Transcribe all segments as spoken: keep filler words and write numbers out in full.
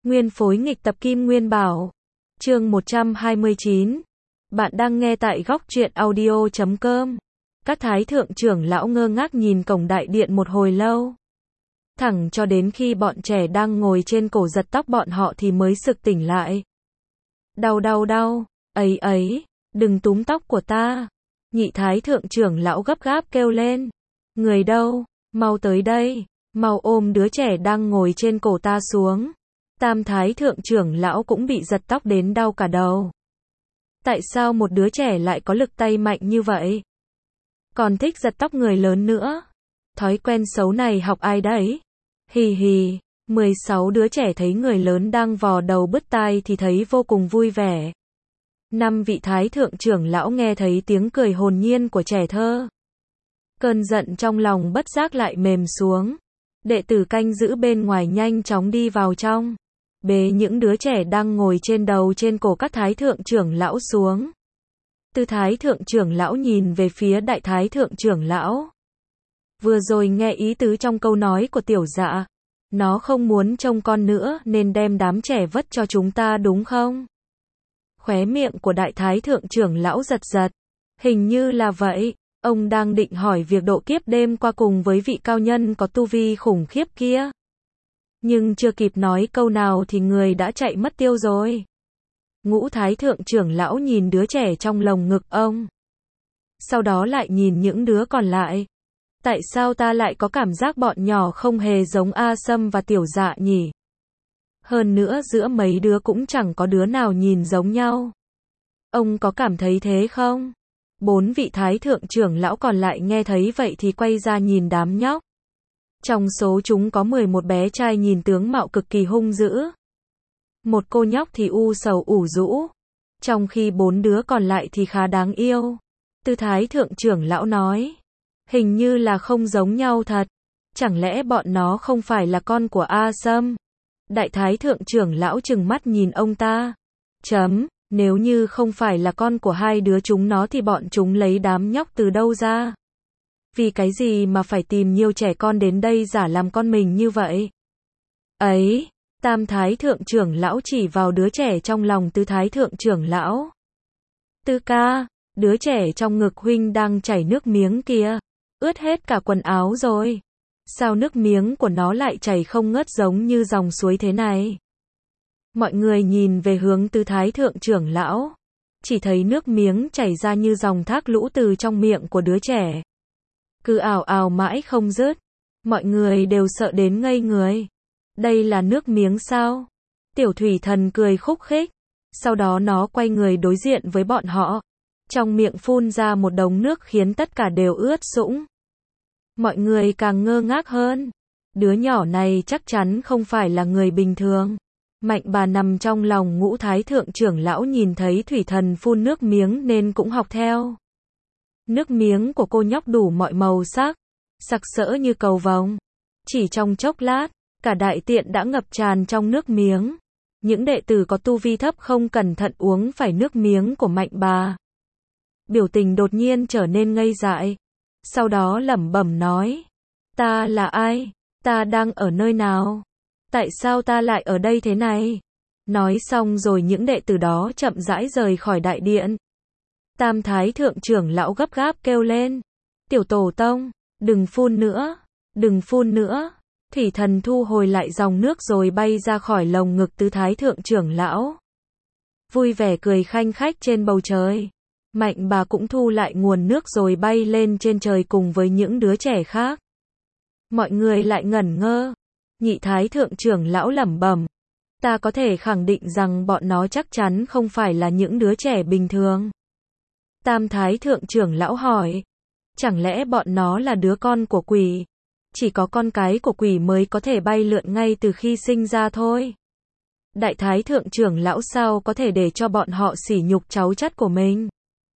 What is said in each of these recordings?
Nguyên phối nghịch tập Kim Nguyên Bảo. Chương một trăm hai mươi chín. Bạn đang nghe tại góc truyện audio chấm com. Các thái thượng trưởng lão ngơ ngác nhìn cổng đại điện một hồi lâu. Thẳng cho đến khi bọn trẻ đang ngồi trên cổ giật tóc bọn họ thì mới sực tỉnh lại. Đau đau đau, ấy ấy, đừng túm tóc của ta. Nhị thái thượng trưởng lão gấp gáp kêu lên. Người đâu, mau tới đây, mau ôm đứa trẻ đang ngồi trên cổ ta xuống. Tam thái thượng trưởng lão cũng bị giật tóc đến đau cả đầu. Tại sao một đứa trẻ lại có lực tay mạnh như vậy? Còn thích giật tóc người lớn nữa. Thói quen xấu này học ai đấy? Hì hì, mười sáu đứa trẻ thấy người lớn đang vò đầu bứt tai thì thấy vô cùng vui vẻ. Năm vị thái thượng trưởng lão nghe thấy tiếng cười hồn nhiên của trẻ thơ. Cơn giận trong lòng bất giác lại mềm xuống. Đệ tử canh giữ bên ngoài nhanh chóng đi vào trong. Bế những đứa trẻ đang ngồi trên đầu trên cổ các thái thượng trưởng lão xuống. Tư thái thượng trưởng lão nhìn về phía đại thái thượng trưởng lão. Vừa rồi nghe ý tứ trong câu nói của tiểu dạ. Nó không muốn trông con nữa nên đem đám trẻ vất cho chúng ta đúng không? Khóe miệng của đại thái thượng trưởng lão giật giật. Hình như là vậy. Ông đang định hỏi việc độ kiếp đêm qua cùng với vị cao nhân có tu vi khủng khiếp kia. Nhưng chưa kịp nói câu nào thì người đã chạy mất tiêu rồi. Ngũ thái thượng trưởng lão nhìn đứa trẻ trong lồng ngực ông. Sau đó lại nhìn những đứa còn lại. Tại sao ta lại có cảm giác bọn nhỏ không hề giống A Sâm và Tiểu Dạ nhỉ? Hơn nữa giữa mấy đứa cũng chẳng có đứa nào nhìn giống nhau. Ông có cảm thấy thế không? Bốn vị thái thượng trưởng lão còn lại nghe thấy vậy thì quay ra nhìn đám nhóc. Trong số chúng có mười một bé trai nhìn tướng mạo cực kỳ hung dữ. Một cô nhóc thì u sầu ủ rũ. Trong khi bốn đứa còn lại thì khá đáng yêu. Tư thái thượng trưởng lão nói. Hình như là không giống nhau thật. Chẳng lẽ bọn nó không phải là con của A Sâm? Đại thái thượng trưởng lão trừng mắt nhìn ông ta. Chấm, nếu như không phải là con của hai đứa chúng nó thì bọn chúng lấy đám nhóc từ đâu ra? Vì cái gì mà phải tìm nhiều trẻ con đến đây giả làm con mình như vậy? Ấy, tam thái thượng trưởng lão chỉ vào đứa trẻ trong lòng tứ thái thượng trưởng lão. Tư ca, đứa trẻ trong ngực huynh đang chảy nước miếng kìa. Ướt hết cả quần áo rồi. Sao nước miếng của nó lại chảy không ngớt giống như dòng suối thế này? Mọi người nhìn về hướng tứ thái thượng trưởng lão. Chỉ thấy nước miếng chảy ra như dòng thác lũ từ trong miệng của đứa trẻ. Cứ ào ào mãi không dứt. Mọi người đều sợ đến ngây người. Đây là nước miếng sao? Tiểu thủy thần cười khúc khích. Sau đó nó quay người đối diện với bọn họ. Trong miệng phun ra một đống nước khiến tất cả đều ướt sũng. Mọi người càng ngơ ngác hơn. Đứa nhỏ này chắc chắn không phải là người bình thường. Mạnh bà nằm trong lòng ngũ thái thượng trưởng lão nhìn thấy thủy thần phun nước miếng nên cũng học theo. Nước miếng của cô nhóc đủ mọi màu sắc, sặc sỡ như cầu vồng. Chỉ trong chốc lát, cả đại tiện đã ngập tràn trong nước miếng. Những đệ tử có tu vi thấp không cẩn thận uống phải nước miếng của mạnh bà. Biểu tình đột nhiên trở nên ngây dại. Sau đó lẩm bẩm nói. Ta là ai? Ta đang ở nơi nào? Tại sao ta lại ở đây thế này? Nói xong rồi những đệ tử đó chậm rãi rời khỏi đại điện. Tam thái thượng trưởng lão gấp gáp kêu lên. Tiểu tổ tông, đừng phun nữa, đừng phun nữa. Thủy thần thu hồi lại dòng nước rồi bay ra khỏi lồng ngực tứ thái thượng trưởng lão. Vui vẻ cười khanh khách trên bầu trời. Mạnh bà cũng thu lại nguồn nước rồi bay lên trên trời cùng với những đứa trẻ khác. Mọi người lại ngẩn ngơ. Nhị thái thượng trưởng lão lẩm bẩm. Ta có thể khẳng định rằng bọn nó chắc chắn không phải là những đứa trẻ bình thường. Tam thái thượng trưởng lão hỏi. Chẳng lẽ bọn nó là đứa con của quỷ? Chỉ có con cái của quỷ mới có thể bay lượn ngay từ khi sinh ra thôi. Đại thái thượng trưởng lão sao có thể để cho bọn họ sỉ nhục cháu chắt của mình?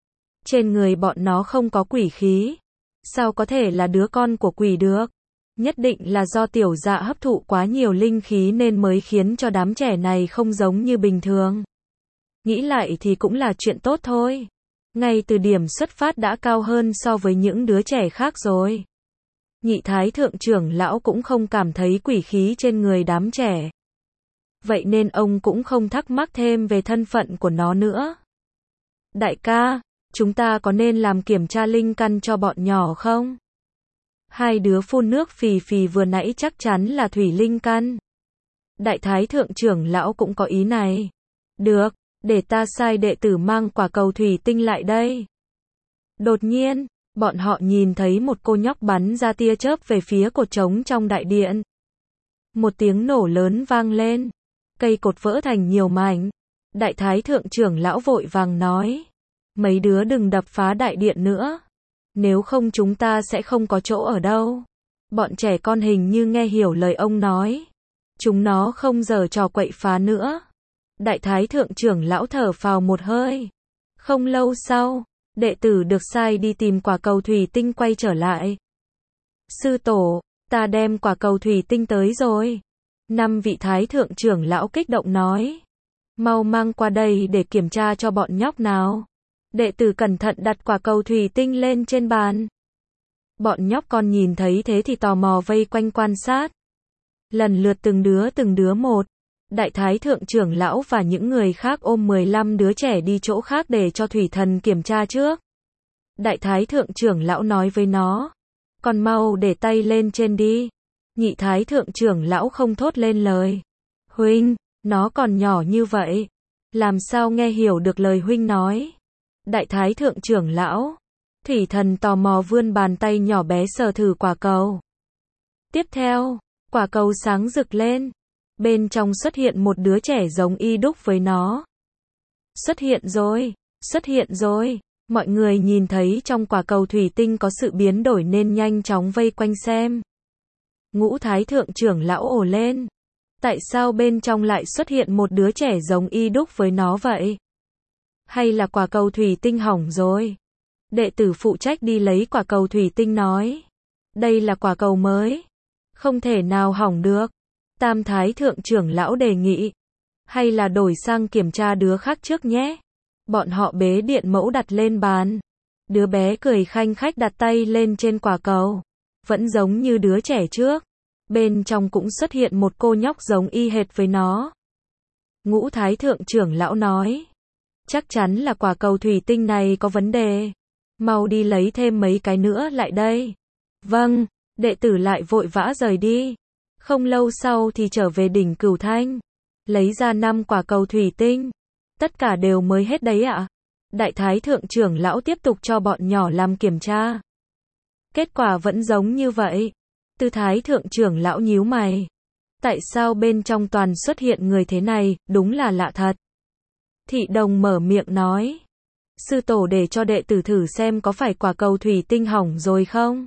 Trên người bọn nó không có quỷ khí. Sao có thể là đứa con của quỷ được? Nhất định là do tiểu dạ hấp thụ quá nhiều linh khí nên mới khiến cho đám trẻ này không giống như bình thường. Nghĩ lại thì cũng là chuyện tốt thôi. Ngay từ điểm xuất phát đã cao hơn so với những đứa trẻ khác rồi. Nhị thái thượng trưởng lão cũng không cảm thấy quỷ khí trên người đám trẻ. vậy nên ông cũng không thắc mắc thêm về thân phận của nó nữa. Đại ca, chúng ta có nên làm kiểm tra linh căn cho bọn nhỏ không? Hai đứa phun nước phì phì vừa nãy chắc chắn là thủy linh căn. Đại thái thượng trưởng lão cũng có ý này. Được, để ta sai đệ tử mang quả cầu thủy tinh lại đây. Đột nhiên, bọn họ nhìn thấy một cô nhóc bắn ra tia chớp về phía cột trống trong đại điện. Một tiếng nổ lớn vang lên. Cây cột vỡ thành nhiều mảnh. Đại thái thượng trưởng lão vội vàng nói. Mấy đứa đừng đập phá đại điện nữa. Nếu không chúng ta sẽ không có chỗ ở đâu. Bọn trẻ con hình như nghe hiểu lời ông nói. Chúng nó không giở trò quậy phá nữa. Đại thái thượng trưởng lão thở phào một hơi. Không lâu sau, đệ tử được sai đi tìm quả cầu thủy tinh quay trở lại. Sư tổ, ta đem quả cầu thủy tinh tới rồi. Năm vị thái thượng trưởng lão kích động nói. Mau mang qua đây để kiểm tra cho bọn nhóc nào. Đệ tử cẩn thận đặt quả cầu thủy tinh lên trên bàn. Bọn nhóc con nhìn thấy thế thì tò mò vây quanh quan sát. Lần lượt từng đứa từng đứa một. Đại thái thượng trưởng lão và những người khác ôm mười lăm đứa trẻ đi chỗ khác để cho thủy thần kiểm tra trước. Đại thái thượng trưởng lão nói với nó. Con mau để tay lên trên đi. Nhị thái thượng trưởng lão không thốt lên lời. Huynh, nó còn nhỏ như vậy. Làm sao nghe hiểu được lời huynh nói? Đại thái thượng trưởng lão. Thủy thần tò mò vươn bàn tay nhỏ bé sờ thử quả cầu. Tiếp theo, quả cầu sáng rực lên. Bên trong xuất hiện một đứa trẻ giống y đúc với nó. Xuất hiện rồi, xuất hiện rồi. Mọi người nhìn thấy trong quả cầu thủy tinh có sự biến đổi nên nhanh chóng vây quanh xem. Ngũ thái thượng trưởng lão ồ lên. Tại sao bên trong lại xuất hiện một đứa trẻ giống y đúc với nó vậy? Hay là quả cầu thủy tinh hỏng rồi? Đệ tử phụ trách đi lấy quả cầu thủy tinh nói. Đây là quả cầu mới. Không thể nào hỏng được. Tam thái thượng trưởng lão đề nghị. Hay là đổi sang kiểm tra đứa khác trước nhé. Bọn họ bế điện mẫu đặt lên bàn. Đứa bé cười khanh khách đặt tay lên trên quả cầu. Vẫn giống như đứa trẻ trước. Bên trong cũng xuất hiện một cô nhóc giống y hệt với nó. Ngũ thái thượng trưởng lão nói. Chắc chắn là quả cầu thủy tinh này có vấn đề. Mau đi lấy thêm mấy cái nữa lại đây. Vâng, đệ tử lại vội vã rời đi. Không lâu sau thì trở về đỉnh Cửu Thanh. Lấy ra năm quả cầu thủy tinh. Tất cả đều mới hết đấy ạ. Đại thái thượng trưởng lão tiếp tục cho bọn nhỏ làm kiểm tra. Kết quả vẫn giống như vậy. Tư thái thượng trưởng lão nhíu mày. Tại sao bên trong toàn xuất hiện người thế này, đúng là lạ thật. Thị đồng mở miệng nói. Sư tổ để cho đệ tử thử xem có phải quả cầu thủy tinh hỏng rồi không?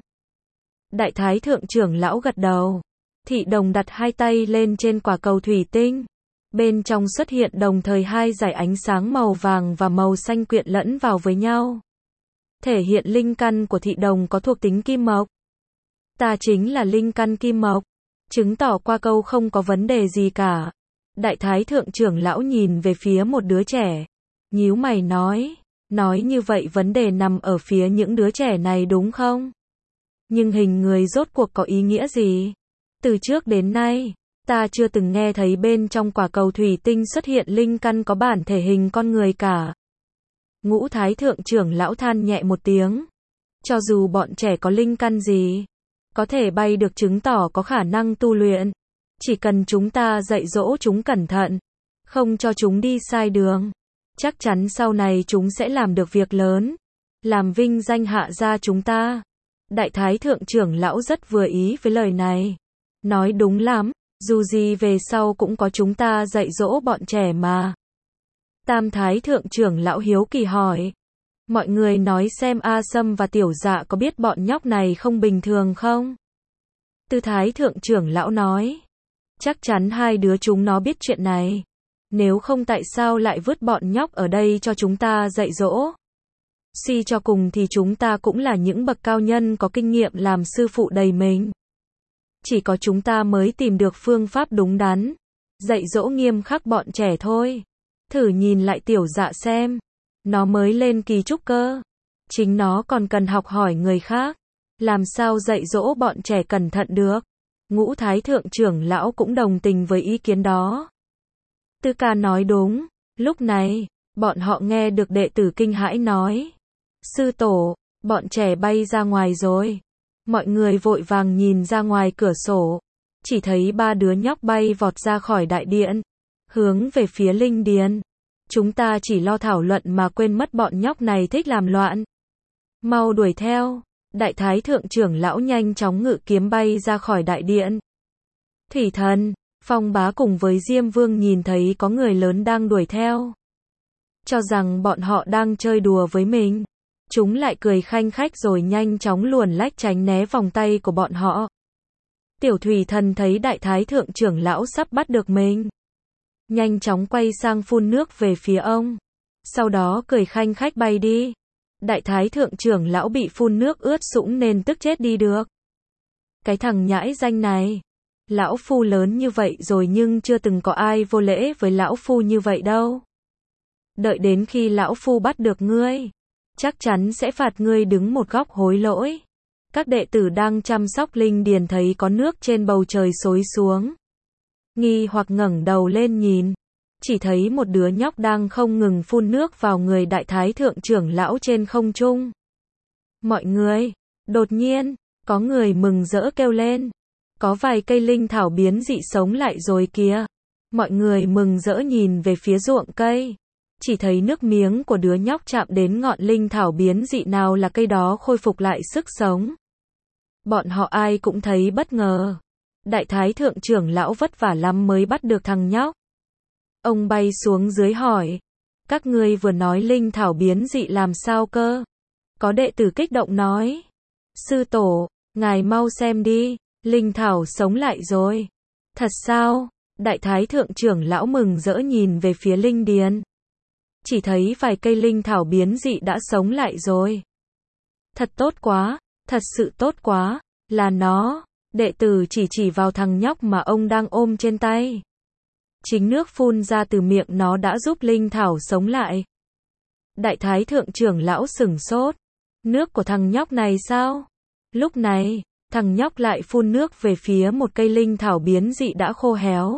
Đại thái thượng trưởng lão gật đầu. Thị đồng đặt hai tay lên trên quả cầu thủy tinh. Bên trong xuất hiện đồng thời hai dải ánh sáng màu vàng và màu xanh quyện lẫn vào với nhau. Thể hiện linh căn của thị đồng có thuộc tính kim mộc. Ta chính là linh căn kim mộc. Chứng tỏ qua câu không có vấn đề gì cả. Đại thái thượng trưởng lão nhìn về phía một đứa trẻ. Nhíu mày nói. Nói như vậy vấn đề nằm ở phía những đứa trẻ này đúng không? Nhưng hình người rốt cuộc có ý nghĩa gì? Từ trước đến nay, ta chưa từng nghe thấy bên trong quả cầu thủy tinh xuất hiện linh căn có bản thể hình con người cả. Ngũ thái thượng trưởng lão than nhẹ một tiếng. Cho dù bọn trẻ có linh căn gì, có thể bay được chứng tỏ có khả năng tu luyện. Chỉ cần chúng ta dạy dỗ chúng cẩn thận, không cho chúng đi sai đường, chắc chắn sau này chúng sẽ làm được việc lớn, làm vinh danh hạ gia chúng ta. Đại thái thượng trưởng lão rất vừa ý với lời này. Nói đúng lắm, dù gì về sau cũng có chúng ta dạy dỗ bọn trẻ mà. Tam thái thượng trưởng lão hiếu kỳ hỏi. Mọi người nói xem A Sâm và Tiểu Dạ có biết bọn nhóc này không bình thường không? Tư thái thượng trưởng lão nói. Chắc chắn hai đứa chúng nó biết chuyện này. Nếu không tại sao lại vứt bọn nhóc ở đây cho chúng ta dạy dỗ? Suy cho cùng thì chúng ta cũng là những bậc cao nhân có kinh nghiệm làm sư phụ đầy mình. Chỉ có chúng ta mới tìm được phương pháp đúng đắn, dạy dỗ nghiêm khắc bọn trẻ thôi. Thử nhìn lại Tiểu Dạ xem. Nó mới lên kỳ trúc cơ. Chính nó còn cần học hỏi người khác. Làm sao dạy dỗ bọn trẻ cẩn thận được. Ngũ thái thượng trưởng lão cũng đồng tình với ý kiến đó. Tư ca nói đúng. Lúc này, bọn họ nghe được đệ tử kinh hãi nói. Sư tổ, bọn trẻ bay ra ngoài rồi. Mọi người vội vàng nhìn ra ngoài cửa sổ. Chỉ thấy ba đứa nhóc bay vọt ra khỏi đại điện. Hướng về phía linh điền. Chúng ta chỉ lo thảo luận mà quên mất bọn nhóc này thích làm loạn. Mau đuổi theo. Đại thái thượng trưởng lão nhanh chóng ngự kiếm bay ra khỏi đại điện. Thủy Thần, Phong Bá cùng với Diêm Vương nhìn thấy có người lớn đang đuổi theo. Cho rằng bọn họ đang chơi đùa với mình. Chúng lại cười khanh khách rồi nhanh chóng luồn lách tránh né vòng tay của bọn họ. Tiểu Thủy Thần thấy đại thái thượng trưởng lão sắp bắt được mình. Nhanh chóng quay sang phun nước về phía ông. Sau đó cười khanh khách bay đi. Đại thái thượng trưởng lão bị phun nước ướt sũng nên tức chết đi được. Cái thằng nhãi danh này. Lão phu lớn như vậy rồi nhưng chưa từng có ai vô lễ với lão phu như vậy đâu. Đợi đến khi lão phu bắt được ngươi, chắc chắn sẽ phạt ngươi đứng một góc hối lỗi. Các đệ tử đang chăm sóc linh điền thấy có nước trên bầu trời xối xuống. Nghi hoặc ngẩng đầu lên nhìn. Chỉ thấy một đứa nhóc đang không ngừng phun nước vào người đại thái thượng trưởng lão trên không trung. Mọi người, đột nhiên, có người mừng rỡ kêu lên. Có vài cây linh thảo biến dị sống lại rồi kìa. Mọi người mừng rỡ nhìn về phía ruộng cây. Chỉ thấy nước miếng của đứa nhóc chạm đến ngọn linh thảo biến dị nào là cây đó khôi phục lại sức sống. Bọn họ ai cũng thấy bất ngờ. Đại thái thượng trưởng lão vất vả lắm mới bắt được thằng nhóc. Ông bay xuống dưới hỏi. Các ngươi vừa nói linh thảo biến dị làm sao cơ? Có đệ tử kích động nói. Sư tổ, ngài mau xem đi. Linh thảo sống lại rồi. Thật sao? Đại thái thượng trưởng lão mừng rỡ nhìn về phía linh điền. Chỉ thấy vài cây linh thảo biến dị đã sống lại rồi. Thật tốt quá, thật sự tốt quá, là nó. Đệ tử chỉ chỉ vào thằng nhóc mà ông đang ôm trên tay. Chính nước phun ra từ miệng nó đã giúp linh thảo sống lại. Đại thái thượng trưởng lão sửng sốt. Nước của thằng nhóc này sao? Lúc này, thằng nhóc lại phun nước về phía một cây linh thảo biến dị đã khô héo.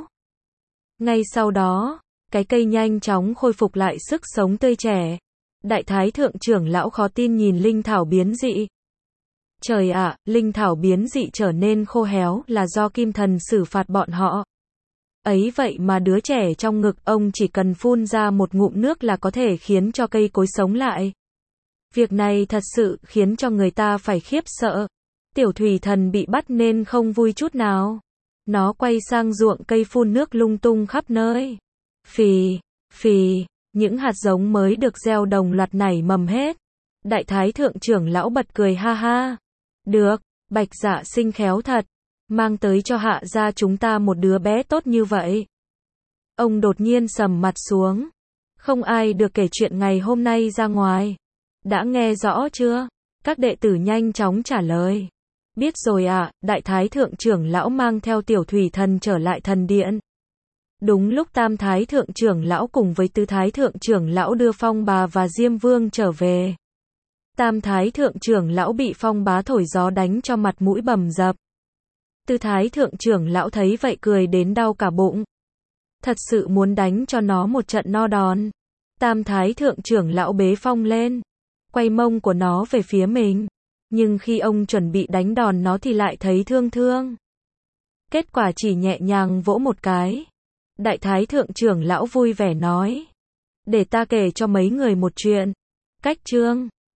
Ngay sau đó, cái cây nhanh chóng khôi phục lại sức sống tươi trẻ. Đại thái thượng trưởng lão khó tin nhìn linh thảo biến dị. Trời ạ, linh thảo biến dị trở nên khô héo là do kim thần xử phạt bọn họ. Ấy vậy mà đứa trẻ trong ngực ông chỉ cần phun ra một ngụm nước là có thể khiến cho cây cối sống lại. Việc này thật sự khiến cho người ta phải khiếp sợ. Tiểu Thủy Thần bị bắt nên không vui chút nào. Nó quay sang ruộng cây phun nước lung tung khắp nơi. Phì, phì, những hạt giống mới được gieo đồng loạt nảy mầm hết. Đại thái thượng trưởng lão bật cười ha ha. Được, Bạch Dạ sinh khéo thật. Mang tới cho Hạ gia chúng ta một đứa bé tốt như vậy. Ông đột nhiên sầm mặt xuống. Không ai được kể chuyện ngày hôm nay ra ngoài. Đã nghe rõ chưa? Các đệ tử nhanh chóng trả lời. Biết rồi ạ, à, đại thái thượng trưởng lão mang theo tiểu Thủy Thần trở lại thần điện. Đúng lúc tam thái thượng trưởng lão cùng với tứ thái thượng trưởng lão đưa Phong Bà và Diêm Vương trở về. Tam thái thượng trưởng lão bị Phong Bá thổi gió đánh cho mặt mũi bầm dập. Tứ thái thượng trưởng lão thấy vậy cười đến đau cả bụng. Thật sự muốn đánh cho nó một trận no đòn. Tam thái thượng trưởng lão bế Phong lên, quay mông của nó về phía mình. Nhưng khi ông chuẩn bị đánh đòn nó thì lại thấy thương thương. Kết quả chỉ nhẹ nhàng vỗ một cái. Đại thái thượng trưởng lão vui vẻ nói. Để ta kể cho mấy người một chuyện. Cách chương